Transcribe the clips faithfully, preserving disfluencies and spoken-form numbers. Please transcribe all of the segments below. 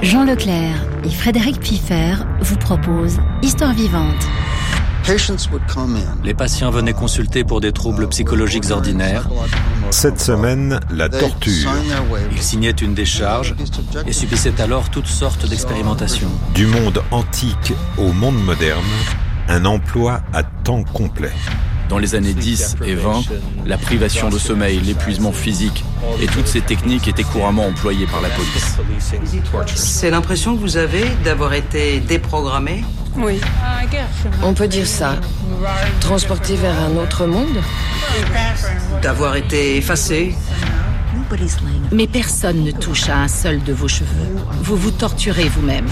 Jean Leclerc et Frédéric Piffer vous proposent Histoire vivante. Les patients venaient consulter pour des troubles psychologiques ordinaires. Cette semaine, la torture. Ils signaient une décharge et subissaient alors toutes sortes d'expérimentations. Du monde antique au monde moderne, un emploi à temps complet. Dans les années dix et vingt, la privation de sommeil, l'épuisement physique et toutes ces techniques étaient couramment employées par la police. C'est l'impression que vous avez d'avoir été déprogrammé ? Oui. On peut dire ça. Transporté vers un autre monde ? D'avoir été effacé ? Mais personne ne touche à un seul de vos cheveux. Vous vous torturez vous-même.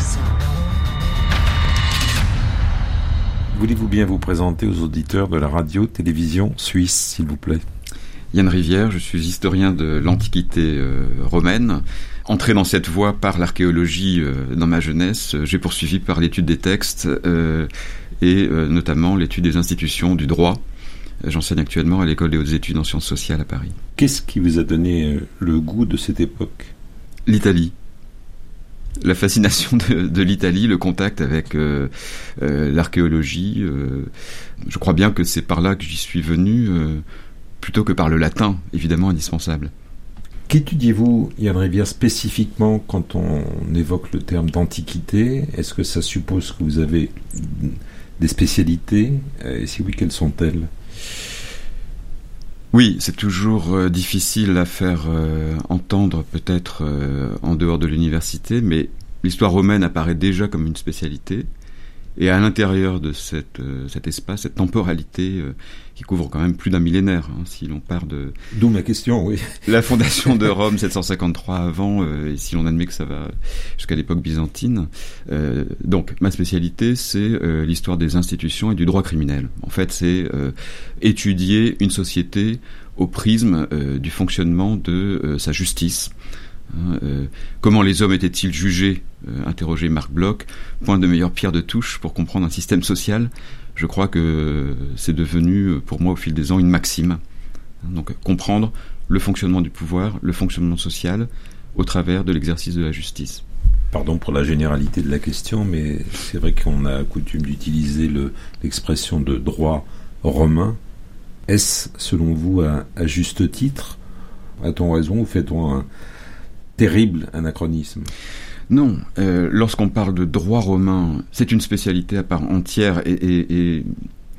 Voulez-vous bien vous présenter aux auditeurs de la radio-télévision suisse, s'il vous plaît ? Yann Rivière, je suis historien de l'Antiquité euh, romaine. Entré dans cette voie par l'archéologie euh, dans ma jeunesse, j'ai poursuivi par l'étude des textes euh, et euh, notamment l'étude des institutions du droit. J'enseigne actuellement à l'École des hautes études en sciences sociales à Paris. Qu'est-ce qui vous a donné euh, le goût de cette époque ? L'Italie. La fascination de, de l'Italie, le contact avec euh, euh, l'archéologie. Euh, je crois bien que c'est par là que j'y suis venu, euh, plutôt que par le latin, évidemment indispensable. Qu'étudiez-vous, Yann Rivière, spécifiquement quand on évoque le terme d'antiquité ? Est-ce que ça suppose que vous avez des spécialités ? Et si oui, quelles sont-elles ? Oui, c'est toujours euh, difficile à faire euh, entendre peut-être euh, en dehors de l'université, mais l'histoire romaine apparaît déjà comme une spécialité. Et à l'intérieur de cette, euh, cet espace, cette temporalité euh, qui couvre quand même plus d'un millénaire, hein, si l'on part de... D'où ma question, oui. La fondation de Rome, sept cent cinquante-trois avant, euh, et si l'on admet que ça va jusqu'à l'époque byzantine. Euh, donc, ma spécialité, c'est euh, l'histoire des institutions et du droit criminel. En fait, c'est euh, étudier une société au prisme euh, du fonctionnement de euh, sa justice. Euh, comment les hommes étaient-ils jugés, euh, interrogé Marc Bloch, point de meilleure pierre de touche pour comprendre un système social. Je crois que c'est devenu pour moi au fil des ans une maxime. Donc comprendre le fonctionnement du pouvoir, le fonctionnement social au travers de l'exercice de la justice. Pardon pour la généralité de la question, mais c'est vrai qu'on a coutume d'utiliser le, l'expression de droit romain. Est-ce, selon vous, à, à juste titre ? A-t-on raison ou fait-on un terrible anachronisme ? Non, euh, lorsqu'on parle de droit romain, c'est une spécialité à part entière et, et, et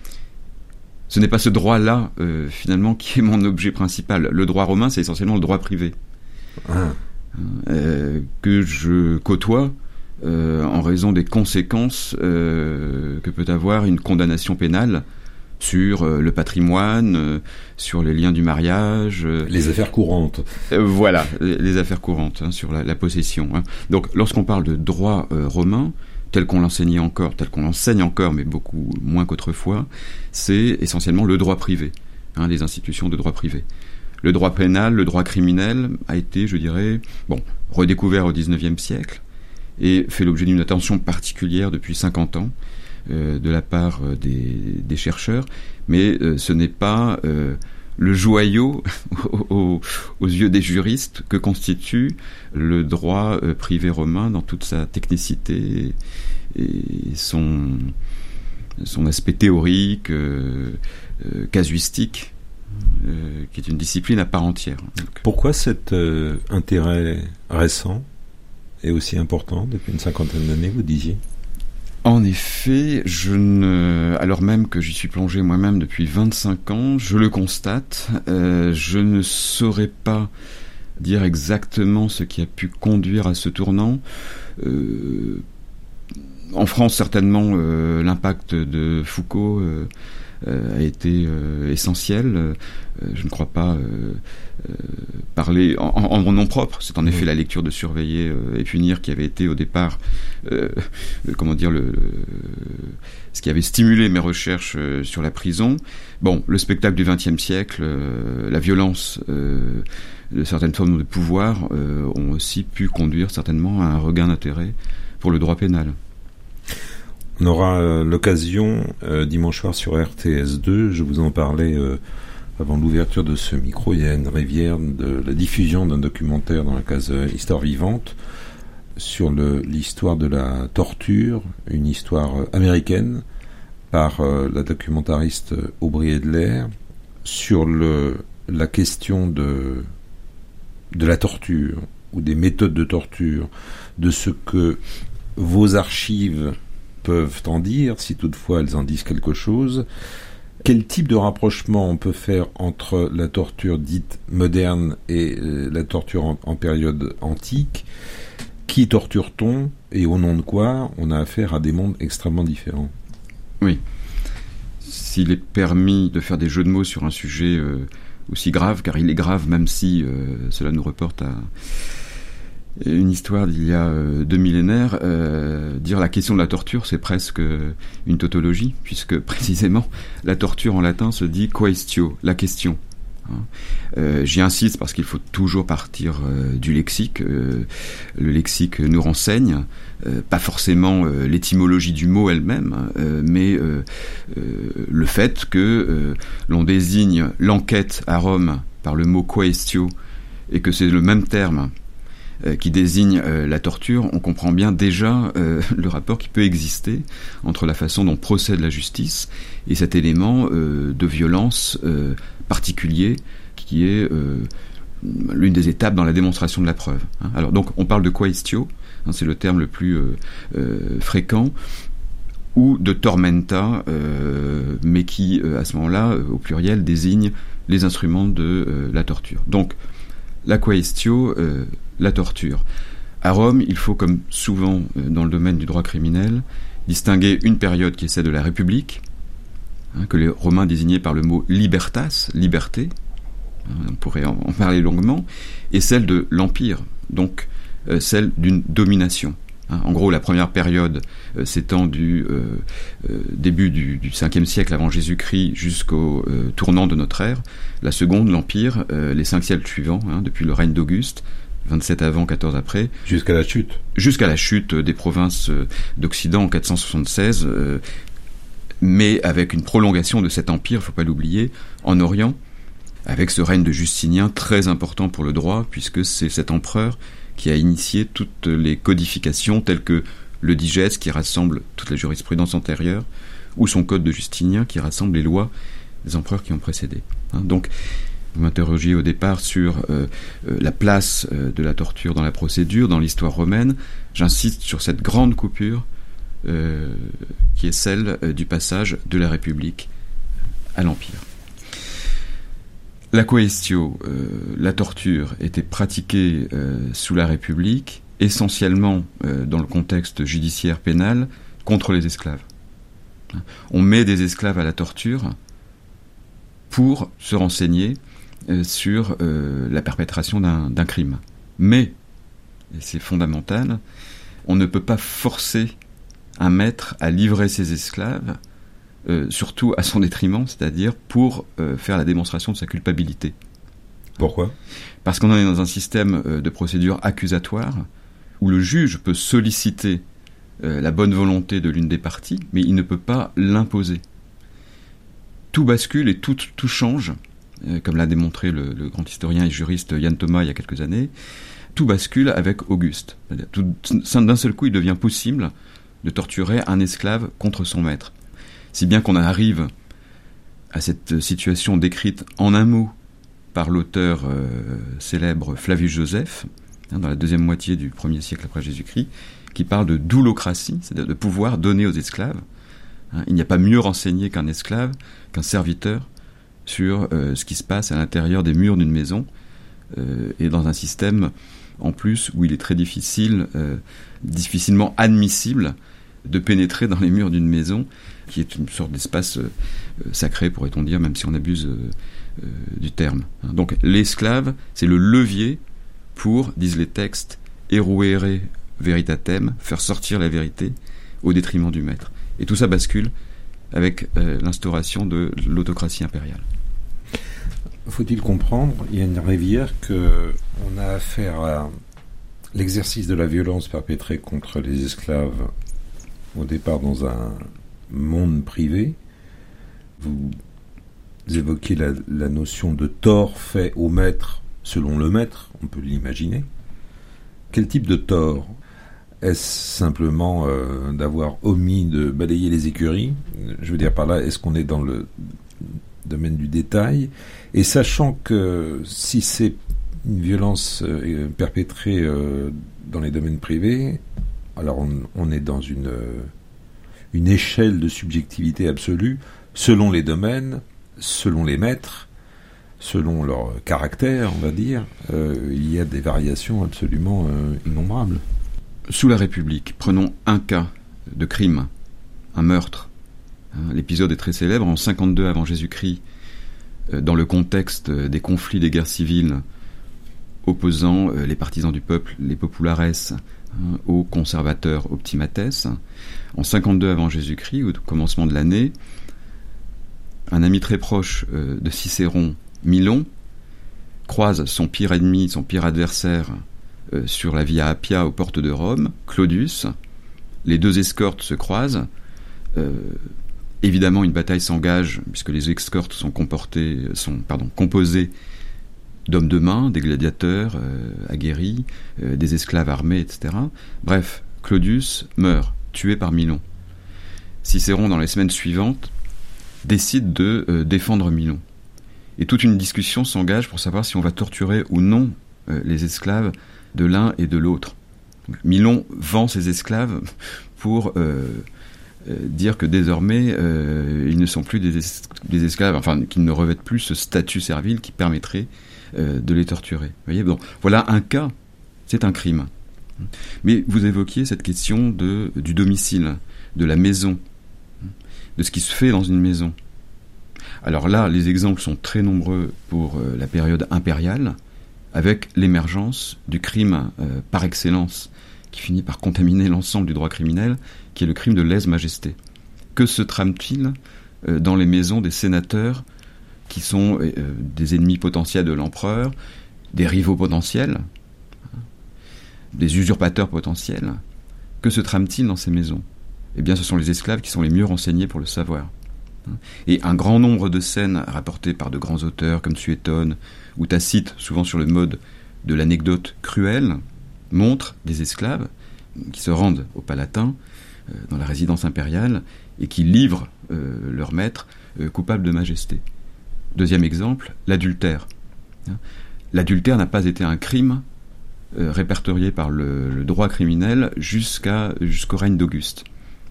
ce n'est pas ce droit-là, euh, finalement, qui est mon objet principal. Le droit romain, c'est essentiellement le droit privé, ah. euh, que je côtoie euh, en raison des conséquences euh, que peut avoir une condamnation pénale sur euh, le patrimoine, euh, sur les liens du mariage. Euh, les affaires courantes. Euh, voilà, les, les affaires courantes, hein, sur la, la possession. Hein. Donc, lorsqu'on parle de droit euh, romain, tel qu'on l'enseignait encore, tel qu'on l'enseigne encore, mais beaucoup moins qu'autrefois, c'est essentiellement le droit privé, hein, les institutions de droit privé. Le droit pénal, le droit criminel a été, je dirais, bon, redécouvert au dix-neuvième siècle et fait l'objet d'une attention particulière depuis cinquante ans. Euh, de la part euh, des, des chercheurs, mais euh, ce n'est pas euh, le joyau aux, aux yeux des juristes que constitue le droit euh, privé romain dans toute sa technicité et, et son, son aspect théorique, euh, euh, casuistique, euh, qui est une discipline à part entière. Donc, pourquoi cet euh, intérêt récent est aussi important depuis une cinquantaine d'années, vous disiez ? En effet, je ne, alors même que j'y suis plongé moi-même depuis vingt-cinq ans, je le constate, euh, je ne saurais pas dire exactement ce qui a pu conduire à ce tournant. Euh, en France, certainement, euh, l'impact de Foucault euh, euh, a été euh, essentiel. Euh, je ne crois pas euh, euh, parler en, en, en mon nom propre. C'est en effet la lecture de Surveiller euh, et punir qui avait été au départ, euh, le, comment dire, le, le, ce qui avait stimulé mes recherches euh, sur la prison. Bon, le spectacle du vingtième siècle, euh, la violence euh, de certaines formes de pouvoir euh, ont aussi pu conduire certainement à un regain d'intérêt pour le droit pénal. On aura euh, l'occasion, euh, dimanche soir sur R T S deux, je vous en parlais euh, avant l'ouverture de ce micro, Yann Rivière, de la diffusion d'un documentaire dans la case euh, Histoire vivante, sur le, l'histoire de la torture, une histoire américaine, par euh, la documentariste Aubrey Adler, sur le, la question de, de la torture, ou des méthodes de torture, de ce que vos archives peuvent en dire, si toutefois elles en disent quelque chose. Quel type de rapprochement on peut faire entre la torture dite moderne et euh, la torture en, en période antique? Qui torture-t-on et au nom de quoi? On a affaire à des mondes extrêmement différents. Oui. S'il est permis de faire des jeux de mots sur un sujet euh, aussi grave, car il est grave même si euh, cela nous reporte à une histoire d'il y a euh, deux millénaires, euh, dire la question de la torture, c'est presque une tautologie, puisque précisément la torture en latin se dit quaestio, la question. Hein. Euh, j'y insiste parce qu'il faut toujours partir euh, du lexique. Euh, le lexique nous renseigne, euh, pas forcément euh, l'étymologie du mot elle-même, euh, mais euh, euh, le fait que euh, l'on désigne l'enquête à Rome par le mot quaestio et que c'est le même terme qui désigne euh, la torture, on comprend bien déjà euh, le rapport qui peut exister entre la façon dont procède la justice et cet élément euh, de violence euh, particulier qui est euh, l'une des étapes dans la démonstration de la preuve. Hein. Alors donc on parle de quaestio, hein, c'est le terme le plus euh, euh, fréquent, ou de tormenta, euh, mais qui euh, à ce moment-là, euh, au pluriel, désigne les instruments de euh, la torture. Donc la quaestio, euh, la torture. À Rome, il faut, comme souvent euh, dans le domaine du droit criminel, distinguer une période qui est celle de la République, hein, que les Romains désignaient par le mot libertas, liberté, hein, on pourrait en, en parler longuement, et celle de l'Empire, donc euh, celle d'une domination. Hein. En gros, la première période euh, s'étend du euh, euh, début du, du cinquième siècle avant Jésus-Christ jusqu'au euh, tournant de notre ère. La seconde, l'Empire, euh, les cinq siècles suivants, hein, depuis le règne d'Auguste, vingt-sept avant, quatorze après. Jusqu'à la chute. Jusqu'à la chute des provinces d'Occident en quatre cent soixante-seize, euh, mais avec une prolongation de cet empire, il ne faut pas l'oublier, en Orient, avec ce règne de Justinien très important pour le droit, puisque c'est cet empereur qui a initié toutes les codifications telles que le digeste qui rassemble toute la jurisprudence antérieure, ou son code de Justinien qui rassemble les lois des empereurs qui ont précédé. Hein, donc, vous m'interrogiez au départ sur euh, euh, la place euh, de la torture dans la procédure, dans l'histoire romaine. J'insiste sur cette grande coupure euh, qui est celle euh, du passage de la République à l'Empire. La quaestio, euh, la torture, était pratiquée euh, sous la République, essentiellement euh, dans le contexte judiciaire pénal, contre les esclaves. On met des esclaves à la torture pour se renseigner euh, sur euh, la perpétration d'un, d'un crime. Mais, et c'est fondamental, on ne peut pas forcer un maître à livrer ses esclaves, euh, surtout à son détriment, c'est-à-dire pour euh, faire la démonstration de sa culpabilité. Pourquoi ? Parce qu'on est dans un système euh, de procédure accusatoire où le juge peut solliciter euh, la bonne volonté de l'une des parties, mais il ne peut pas l'imposer. Tout bascule et tout, tout change, euh, comme l'a démontré le, le grand historien et juriste Yann Thomas il y a quelques années. Tout bascule avec Auguste. C'est-à-dire, tout, d'un seul coup, il devient possible de torturer un esclave contre son maître. Si bien qu'on arrive à cette situation décrite en un mot par l'auteur euh, célèbre Flavius Joseph, hein, dans la deuxième moitié du premier siècle après Jésus-Christ, qui parle de doulocratie, c'est-à-dire de pouvoir donner aux esclaves. Hein, il n'y a pas mieux renseigné qu'un esclave, qu'un serviteur, sur euh, ce qui se passe à l'intérieur des murs d'une maison, euh, et dans un système, en plus, où il est très difficile, euh, difficilement admissible de pénétrer dans les murs d'une maison, qui est une sorte d'espace euh, sacré, pourrait-on dire, même si on abuse euh, euh, du terme. Donc l'esclave, c'est le levier pour, disent les textes, eruere veritatem, faire sortir la vérité au détriment du maître. Et tout ça bascule avec euh, l'instauration de l'autocratie impériale. Faut-il comprendre, Yann Rivière, qu'on a affaire à l'exercice de la violence perpétrée contre les esclaves au départ dans un monde privé. Vous évoquez la, la notion de tort fait au maître selon le maître, on peut l'imaginer. Quel type de tort ? est-ce simplement euh, d'avoir omis de balayer les écuries? Je veux dire par là, est-ce qu'on est dans le domaine du détail? Et sachant que si c'est une violence euh, perpétrée euh, dans les domaines privés, alors on, on est dans une, euh, une échelle de subjectivité absolue, selon les domaines, selon les maîtres, selon leur caractère, on va dire, euh, il y a des variations absolument euh, innombrables. Sous la République, prenons un cas de crime, un meurtre. L'épisode est très célèbre, en cinquante-deux avant Jésus-Christ, dans le contexte des conflits des guerres civiles opposant les partisans du peuple, les populares, aux conservateurs optimates. En cinquante-deux avant Jésus-Christ, au commencement de l'année, un ami très proche de Cicéron, Milon, croise son pire ennemi, son pire adversaire euh, sur la Via Appia aux portes de Rome, Claudius. Les deux escortes se croisent. Euh, évidemment, une bataille s'engage, puisque les escortes sont, comportées, sont pardon, composées d'hommes de main, des gladiateurs euh, aguerris, euh, des esclaves armés, et cetera. Bref, Claudius meurt, tué par Milon. Cicéron, dans les semaines suivantes, décide de euh, défendre Milon. Et toute une discussion s'engage pour savoir si on va torturer ou non euh, les esclaves de l'un et de l'autre. Donc, Milon vend ses esclaves pour euh, euh, dire que désormais euh, ils ne sont plus des, es- des esclaves, enfin qu'ils ne revêtent plus ce statut servile qui permettrait euh, de les torturer. Vous voyez, bon, voilà un cas, c'est un crime. Mais vous évoquiez cette question de, du domicile, de la maison, de ce qui se fait dans une maison. Alors là, les exemples sont très nombreux pour euh, la période impériale, avec l'émergence du crime euh, par excellence, qui finit par contaminer l'ensemble du droit criminel, qui est le crime de lèse-majesté. Que se trame-t-il euh, dans les maisons des sénateurs, qui sont euh, des ennemis potentiels de l'empereur, des rivaux potentiels, hein, des usurpateurs potentiels? Que se trame-t-il dans ces maisons? Eh bien, ce sont les esclaves qui sont les mieux renseignés pour le savoir. Et un grand nombre de scènes rapportées par de grands auteurs comme Suétone ou Tacite, souvent sur le mode de l'anecdote cruelle, montrent des esclaves qui se rendent au Palatin, euh, dans la résidence impériale, et qui livrent euh, leur maître euh, coupable de majesté. Deuxième exemple, l'adultère. L'adultère n'a pas été un crime euh, répertorié par le, le droit criminel jusqu'à, jusqu'au règne d'Auguste.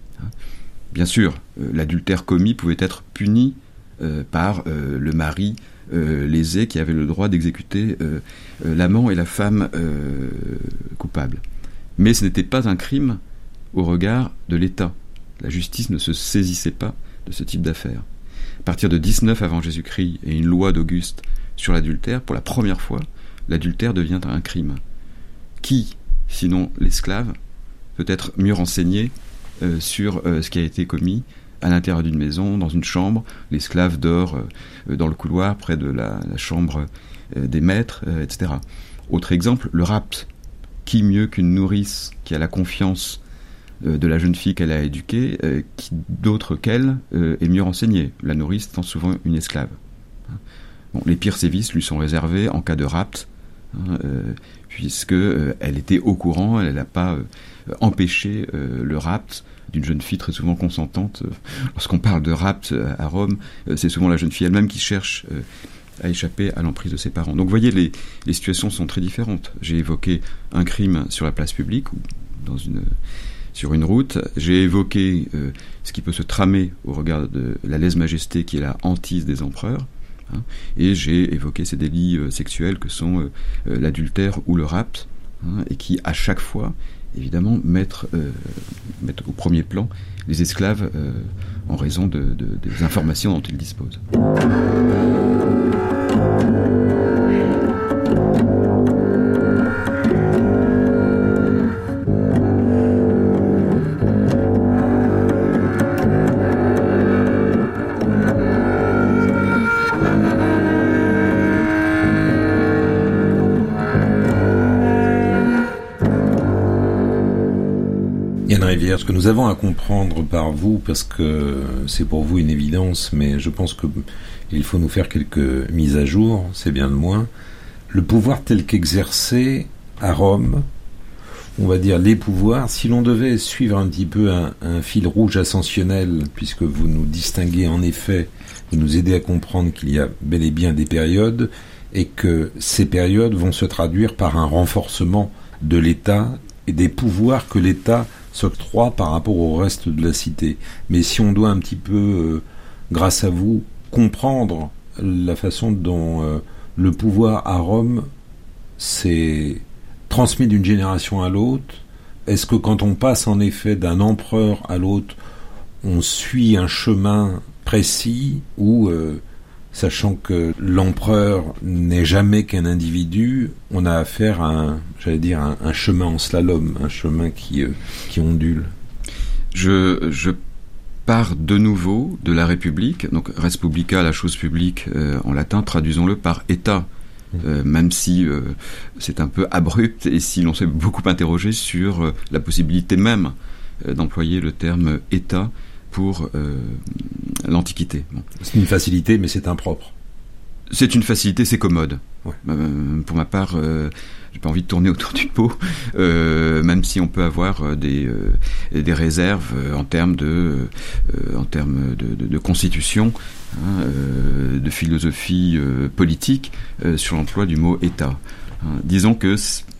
Bien sûr, euh, l'adultère commis pouvait être puni euh, par euh, le mari euh, lésé qui avait le droit d'exécuter euh, euh, l'amant et la femme euh, coupables. Mais ce n'était pas un crime au regard de l'État. La justice ne se saisissait pas de ce type d'affaires. À partir de dix-neuf avant Jésus-Christ et une loi d'Auguste sur l'adultère, pour la première fois, l'adultère devient un crime. Qui, sinon l'esclave, peut être mieux renseigné Euh, sur euh, ce qui a été commis à l'intérieur d'une maison, dans une chambre? L'esclave dort euh, dans le couloir près de la, la chambre euh, des maîtres, euh, et cetera. Autre exemple, le rapt. Qui mieux qu'une nourrice qui a la confiance euh, de la jeune fille qu'elle a éduquée, euh, qui d'autre qu'elle euh, est mieux renseignée? La nourrice étant souvent une esclave. Bon, les pires sévices lui sont réservés en cas de rapt, hein, euh, puisque euh, elle était au courant, elle n'a pas euh, empêché euh, le rapt d'une jeune fille très souvent consentante. Lorsqu'on parle de rapt à Rome, euh, c'est souvent la jeune fille elle-même qui cherche euh, à échapper à l'emprise de ses parents. Donc vous voyez, les, les situations sont très différentes. J'ai évoqué un crime sur la place publique ou dans une, sur une route. J'ai évoqué euh, ce qui peut se tramer au regard de la lèse-majesté qui est la hantise des empereurs. Hein, et j'ai évoqué ces délits euh, sexuels que sont euh, euh, l'adultère ou le rapt, hein, et qui à chaque fois évidemment mettre, euh, mettre au premier plan les esclaves euh, en raison de, de, des informations dont ils disposent. Yann Rivière, ce que nous avons à comprendre par vous, parce que c'est pour vous une évidence, mais je pense qu'il faut nous faire quelques mises à jour, c'est bien le moins. Le pouvoir tel qu'exercé à Rome, on va dire, les pouvoirs. Si l'on devait suivre un petit peu un, un fil rouge ascensionnel, puisque vous nous distinguez en effet, et nous aider à comprendre qu'il y a bel et bien des périodes, et que ces périodes vont se traduire par un renforcement de l'État et des pouvoirs que l'État s'octroie par rapport au reste de la cité. Mais si on doit un petit peu, euh, grâce à vous, comprendre la façon dont euh, le pouvoir à Rome s'est transmis d'une génération à l'autre, est-ce que quand on passe en effet d'un empereur à l'autre, on suit un chemin précis ou, euh, sachant que l'empereur n'est jamais qu'un individu, on a affaire à un, j'allais dire, un, un chemin en slalom, un chemin qui, euh, qui ondule. Je, je pars de nouveau de la République, donc res publica, la chose publique euh, en latin, traduisons-le par État. Euh, même si euh, c'est un peu abrupt et si l'on s'est beaucoup interrogé sur euh, la possibilité même euh, d'employer le terme État pour euh, l'Antiquité. Bon. C'est une facilité, mais c'est impropre. C'est une facilité, c'est commode. Ouais. Euh, pour ma part, euh, j'ai pas envie de tourner autour du pot, euh, même si on peut avoir euh, des euh, des réserves euh, en termes de euh, en termes de, de, de constitution, hein, euh, de philosophie euh, politique euh, sur l'emploi du mot État. Hein. Disons que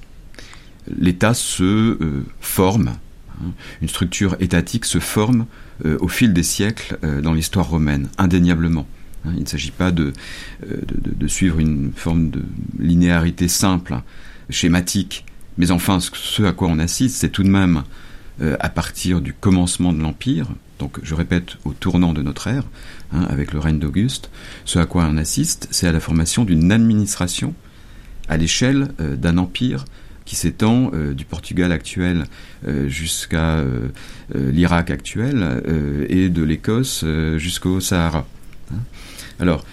l'État se euh, forme, hein, une structure étatique se forme euh, au fil des siècles euh, dans l'histoire romaine, indéniablement. Hein, il ne s'agit pas de, de, de, de suivre une forme de linéarité simple, hein, schématique, mais enfin ce à quoi on assiste, c'est tout de même euh, à partir du commencement de l'Empire, donc je répète au tournant de notre ère, hein, avec le règne d'Auguste, ce à quoi on assiste, c'est à la formation d'une administration à l'échelle euh, d'un empire qui s'étend euh, du Portugal actuel euh, jusqu'à euh, euh, l'Irak actuel euh, et de l'Écosse euh, jusqu'au Sahara. Hein. Alors,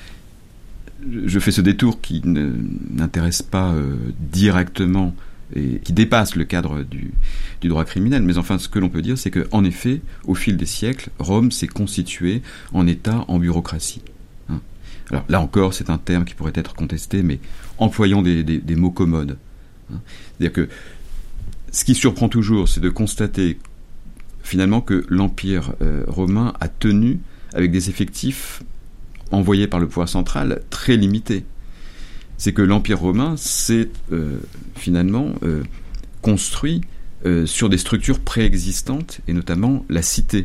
je fais ce détour qui ne, n'intéresse pas euh, directement et qui dépasse le cadre du, du droit criminel, mais enfin ce que l'on peut dire, c'est qu'en effet, au fil des siècles, Rome s'est constituée en État, en bureaucratie. Hein. Alors là encore, c'est un terme qui pourrait être contesté, mais employons des, des, des mots commodes. Hein. C'est-à-dire que ce qui surprend toujours, c'est de constater finalement que l'Empire euh, romain a tenu avec des effectifs envoyés par le pouvoir central très limités. C'est que l'Empire romain s'est euh, finalement euh, construit euh, sur des structures préexistantes, et notamment la cité.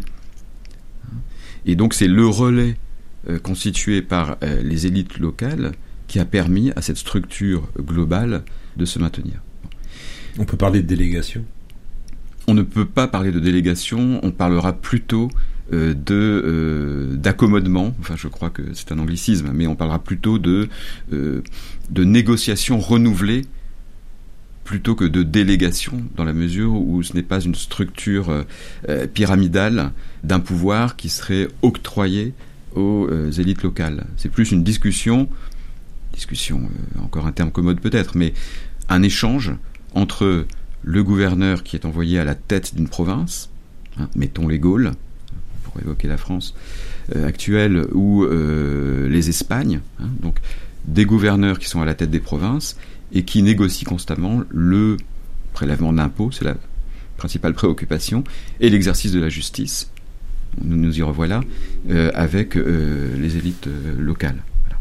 Et donc c'est le relais euh, constitué par euh, les élites locales qui a permis à cette structure globale de se maintenir. On peut parler de délégation ? On ne peut pas parler de délégation, on parlera plutôt euh, de euh, d'accommodement, enfin je crois que c'est un anglicisme, mais on parlera plutôt de, euh, de négociation renouvelée plutôt que de délégation, dans la mesure où ce n'est pas une structure euh, pyramidale d'un pouvoir qui serait octroyé aux euh, élites locales. C'est plus une discussion, discussion, euh, encore un terme commode peut-être, mais un échange entre le gouverneur qui est envoyé à la tête d'une province, hein, mettons les Gaules, pour évoquer la France euh, actuelle, ou euh, les Espagnes, hein, donc des gouverneurs qui sont à la tête des provinces et qui négocient constamment le prélèvement d'impôts, c'est la principale préoccupation, et l'exercice de la justice, nous nous y revoilà, euh, avec euh, les élites euh, locales. Voilà.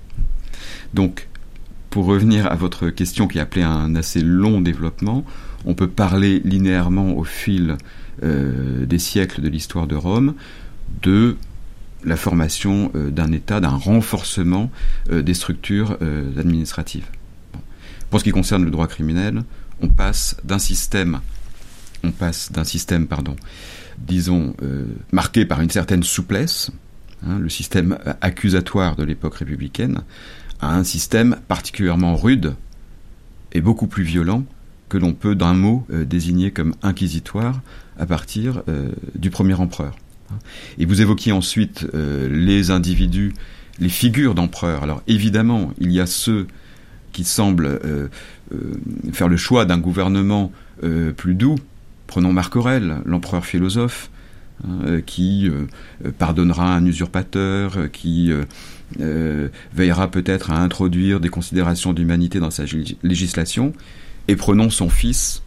Donc, pour revenir à votre question qui appelait un assez long développement, on peut parler linéairement au fil euh, des siècles de l'histoire de Rome de la formation euh, d'un État, d'un renforcement euh, des structures euh, administratives. Bon. Pour ce qui concerne le droit criminel, on passe d'un système, on passe d'un système, pardon, disons euh, marqué par une certaine souplesse, hein, le système accusatoire de l'époque républicaine, à un système particulièrement rude et beaucoup plus violent que l'on peut d'un mot euh, désigner comme inquisitoire à partir euh, du premier empereur. Et vous évoquiez ensuite euh, les individus, les figures d'empereurs. Alors évidemment, il y a ceux qui semblent euh, euh, faire le choix d'un gouvernement euh, plus doux. Prenons Marc Aurèle, l'empereur philosophe, hein, euh, qui euh, pardonnera un usurpateur, euh, qui euh, euh, veillera peut-être à introduire des considérations d'humanité dans sa législation. Et prenons son fils,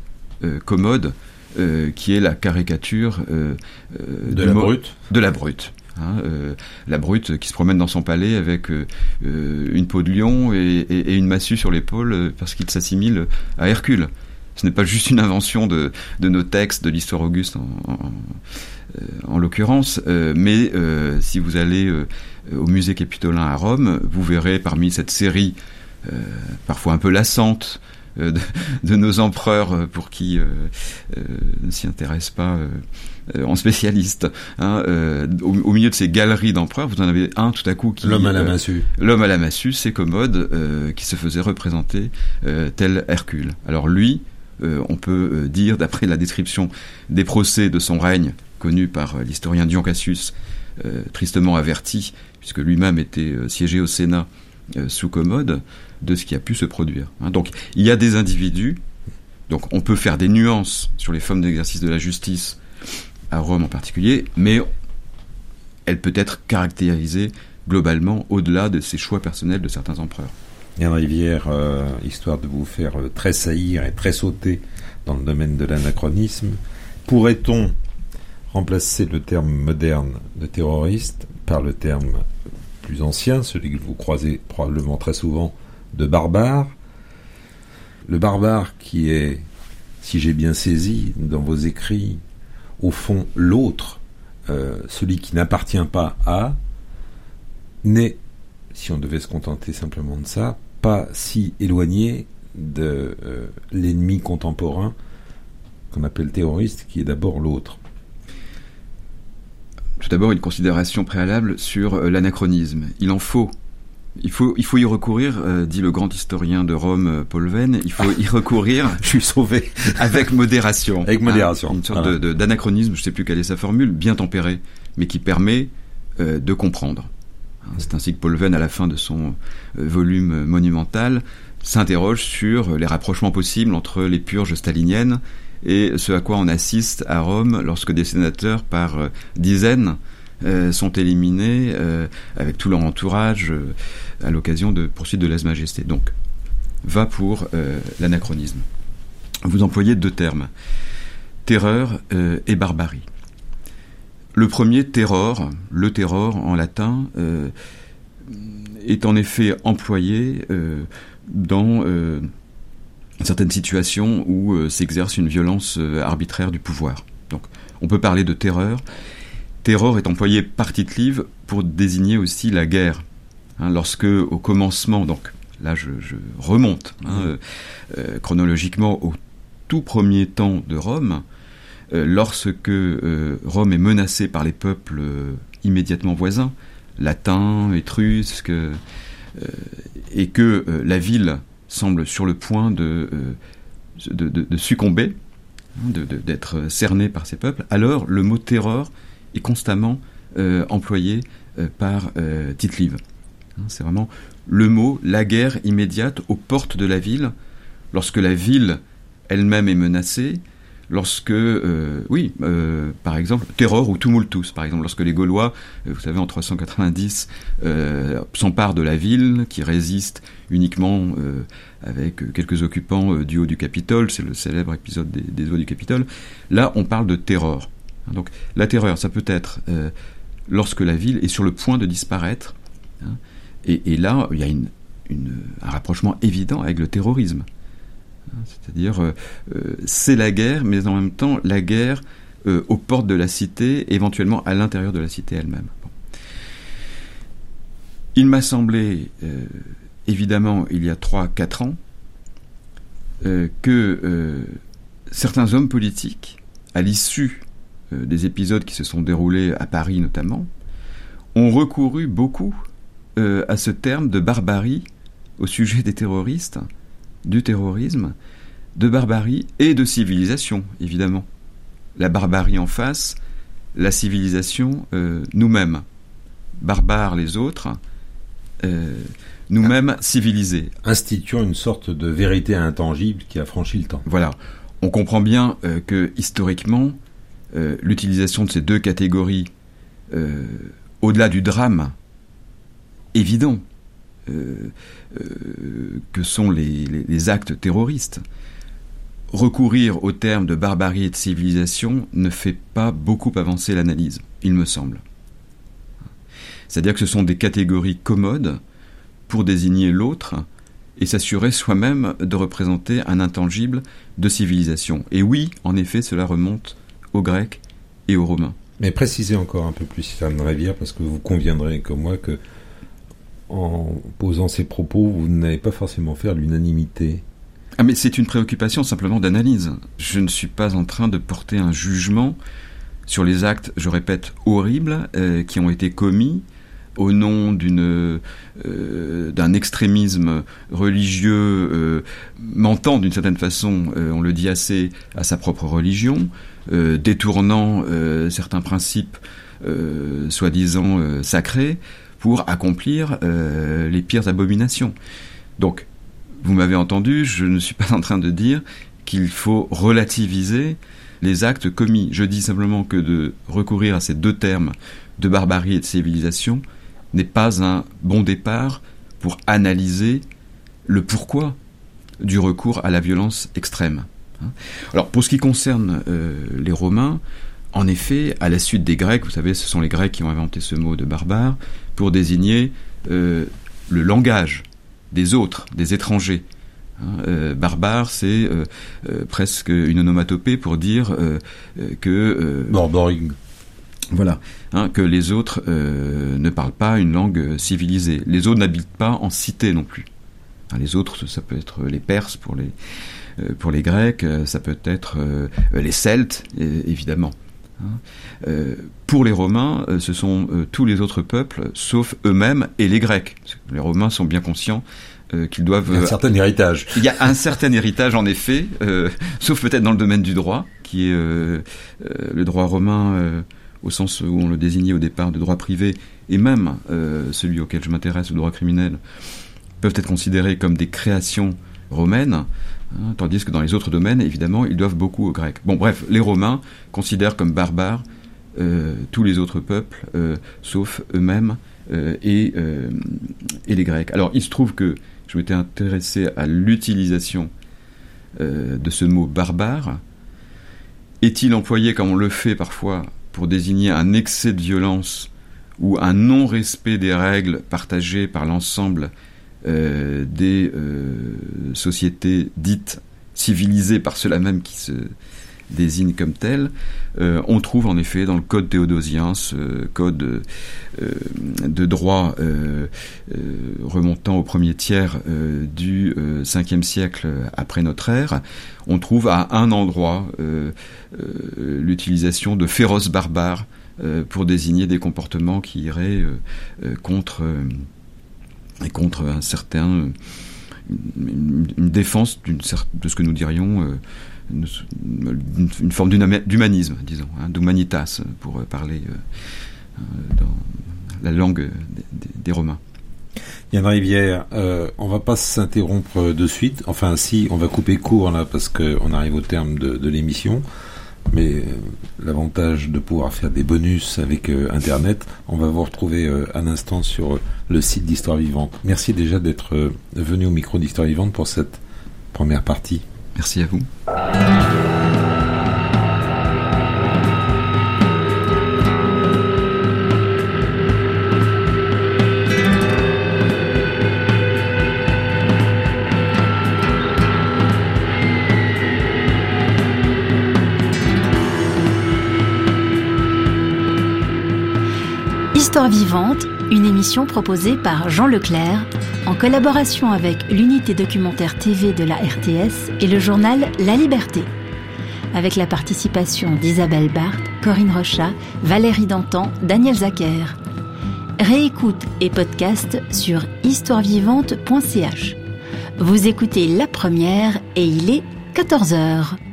euh, Commode, euh, qui est la caricature euh, euh, de, la mo- brute. de la brute. Hein, euh, la brute qui se promène dans son palais avec euh, une peau de lion et, et, et une massue sur l'épaule euh, parce qu'il s'assimile à Hercule. Ce n'est pas juste une invention de, de nos textes, de l'histoire Auguste en, en, en l'occurrence, euh, mais euh, si vous allez euh, au musée Capitolin à Rome, vous verrez parmi cette série euh, parfois un peu lassante euh, de, de nos empereurs pour qui euh, euh, ne s'y intéresse pas euh, euh, en spécialiste. Hein, euh, au, au milieu de ces galeries d'empereurs, vous en avez un tout à coup qui... L'homme à la euh, massue. L'homme à la massue, c'est Commode, euh, qui se faisait représenter euh, tel Hercule. Alors lui, euh, on peut euh, dire, d'après la description des procès de son règne, connu par euh, l'historien Dion Cassius, euh, tristement averti, puisque lui-même était euh, siégé au Sénat euh, sous Commode, de ce qui a pu se produire. Hein. Donc, il y a des individus, donc on peut faire des nuances sur les formes d'exercice de la justice, à Rome en particulier, mais elle peut être caractérisée globalement au-delà de ces choix personnels de certains empereurs. Yann Rivière, euh, histoire de vous faire euh, tressaillir et tressauter dans le domaine de l'anachronisme, pourrait-on remplacer le terme moderne de terroriste par le terme plus ancien, celui que vous croisez probablement très souvent, de barbare? Le barbare qui est, si j'ai bien saisi dans vos écrits, au fond l'autre, euh, celui qui n'appartient pas à, n'est, si on devait se contenter simplement de ça, pas si éloigné de euh, l'ennemi contemporain qu'on appelle terroriste, qui est d'abord l'autre. Tout d'abord, une considération préalable sur euh, l'anachronisme. Il en faut. Il faut, il faut y recourir, euh, dit le grand historien de Rome, euh, Paul Venn, il faut y recourir... Je suis sauvé. Avec modération. Avec modération. Hein, une sorte voilà. de, de, d'anachronisme, je ne sais plus quelle est sa formule, bien tempéré, mais qui permet euh, de comprendre. C'est ainsi que Paul Venn, à la fin de son euh, volume monumental, s'interroge sur les rapprochements possibles entre les purges staliniennes et ce à quoi on assiste à Rome lorsque des sénateurs par euh, dizaines euh, sont éliminés euh, avec tout leur entourage euh, à l'occasion de poursuites de lèse-majesté. Donc, va pour euh, l'anachronisme. Vous employez deux termes, terreur euh, et barbarie. Le premier, terror, le terror en latin, euh, est en effet employé euh, dans euh, certaines situations où euh, s'exerce une violence euh, arbitraire du pouvoir. Donc, on peut parler de terreur. Terror est employé par Tite-Live pour désigner aussi la guerre. Hein, lorsque, au commencement, donc là je, je remonte hein, euh, euh, chronologiquement au tout premier temps de Rome, euh, lorsque euh, Rome est menacée par les peuples euh, immédiatement voisins, latins, étrusques, euh, et que euh, la ville semble sur le point de, euh, de, de, de succomber, hein, de, de, d'être cernée par ces peuples, alors le mot terreur est constamment euh, employé euh, par euh, Tite-Live. Hein, c'est vraiment le mot, la guerre immédiate aux portes de la ville, lorsque la ville elle-même est menacée, lorsque, euh, oui, euh, par exemple, terror ou tumultus, par exemple, lorsque les Gaulois, euh, vous savez, en trois cent quatre-vingt-dix, euh, s'emparent de la ville, qui résiste uniquement euh, avec quelques occupants euh, du haut du Capitole, c'est le célèbre épisode des, des hauts du Capitole. Là, on parle de terreur. Donc, la terreur, ça peut être euh, lorsque la ville est sur le point de disparaître, hein, et, et là, il y a une, une, un rapprochement évident avec le terrorisme. C'est-à-dire, euh, euh, c'est la guerre, mais en même temps, la guerre euh, aux portes de la cité, éventuellement à l'intérieur de la cité elle-même. Bon. Il m'a semblé, euh, évidemment, il y a trois quatre ans, euh, que euh, certains hommes politiques, à l'issue euh, des épisodes qui se sont déroulés à Paris notamment, ont recouru beaucoup euh, à ce terme de barbarie au sujet des terroristes, du terrorisme, de barbarie et de civilisation, évidemment. La barbarie en face, la civilisation euh, nous-mêmes. Barbares les autres, euh, nous-mêmes civilisés. Instituant une sorte de vérité intangible qui a franchi le temps. Voilà. On comprend bien euh, que, historiquement, euh, l'utilisation de ces deux catégories, euh, au-delà du drame évident, Euh, euh, que sont les, les, les actes terroristes, recourir au terme de barbarie et de civilisation ne fait pas beaucoup avancer l'analyse, il me semble. C'est-à-dire que ce sont des catégories commodes pour désigner l'autre et s'assurer soi-même de représenter un intangible de civilisation. Et oui, en effet, cela remonte aux Grecs et aux Romains. Mais précisez encore un peu plus, Anne Rivière, parce que vous conviendrez comme moi que en posant ces propos, vous n'allez pas forcément faire l'unanimité. Ah, mais c'est une préoccupation simplement d'analyse. Je ne suis pas en train de porter un jugement sur les actes, je répète, horribles euh, qui ont été commis au nom d'une, euh, d'un extrémisme religieux euh, mentant d'une certaine façon, euh, on le dit assez, à sa propre religion, euh, détournant euh, certains principes euh, soi-disant euh, sacrés pour accomplir euh, les pires abominations. Donc, vous m'avez entendu, je ne suis pas en train de dire qu'il faut relativiser les actes commis. Je dis simplement que de recourir à ces deux termes de barbarie et de civilisation n'est pas un bon départ pour analyser le pourquoi du recours à la violence extrême. Alors, pour ce qui concerne euh, les Romains, en effet, à la suite des Grecs, vous savez, ce sont les Grecs qui ont inventé ce mot de barbare pour désigner euh, le langage des autres, des étrangers. Hein, euh, barbare, c'est euh, euh, presque une onomatopée pour dire euh, euh, que... Euh, Barbaring. Voilà, hein, que les autres euh, ne parlent pas une langue civilisée. Les autres n'habitent pas en cité non plus. Hein, les autres, ça peut être les Perses pour les, euh, pour les Grecs, ça peut être euh, les Celtes, évidemment. Hein. Euh, pour les Romains, ce sont euh, tous les autres peuples, sauf eux-mêmes et les Grecs. Les Romains sont bien conscients euh, qu'ils doivent... Il y a un certain héritage. Il y a un certain héritage, en effet, euh, sauf peut-être dans le domaine du droit, qui est euh, euh, le droit romain... Euh, au sens où on le désignait au départ de droit privé, et même euh, celui auquel je m'intéresse, le droit criminel, peuvent être considérés comme des créations romaines, hein, tandis que dans les autres domaines, évidemment, ils doivent beaucoup aux Grecs. Bon, bref, les Romains considèrent comme barbares euh, tous les autres peuples, euh, sauf eux-mêmes euh, et, euh, et les Grecs. Alors, il se trouve que je m'étais intéressé à l'utilisation euh, de ce mot barbare. Est-il employé, comme on le fait parfois, pour désigner un excès de violence ou un non-respect des règles partagées par l'ensemble euh, des euh, sociétés dites civilisées par ceux-là même qui se désignent comme telles, euh, on trouve en effet dans le code théodosien, ce code euh, de droit euh, euh, remontant au premier tiers euh, du euh, cinquième siècle après notre ère, on trouve à un endroit euh, euh, l'utilisation de féroces barbares euh, pour désigner des comportements qui iraient euh, euh, contre, euh, contre un certain, une, une défense d'une, de ce que nous dirions euh, une, une forme d'humanisme, disons, hein, d'humanitas, pour parler euh, dans la langue des, des Romains. Yann Rivière, euh, on va pas s'interrompre de suite. Enfin, si, on va couper court là parce qu'on arrive au terme de, de l'émission. Mais euh, l'avantage de pouvoir faire des bonus avec euh, Internet, on va vous retrouver euh, un instant sur euh, le site d'Histoire Vivante. Merci déjà d'être euh, venu au micro d'Histoire Vivante pour cette première partie. Merci à vous. Histoire Vivante, une émission proposée par Jean Leclerc, en collaboration avec l'unité documentaire T V de la R T S et le journal La Liberté. Avec la participation d'Isabelle Barthes, Corinne Rochat, Valérie Dantan, Daniel Zacher. Réécoute et podcast sur histoire vivante point c h. Vous écoutez La Première et il est quatorze heures.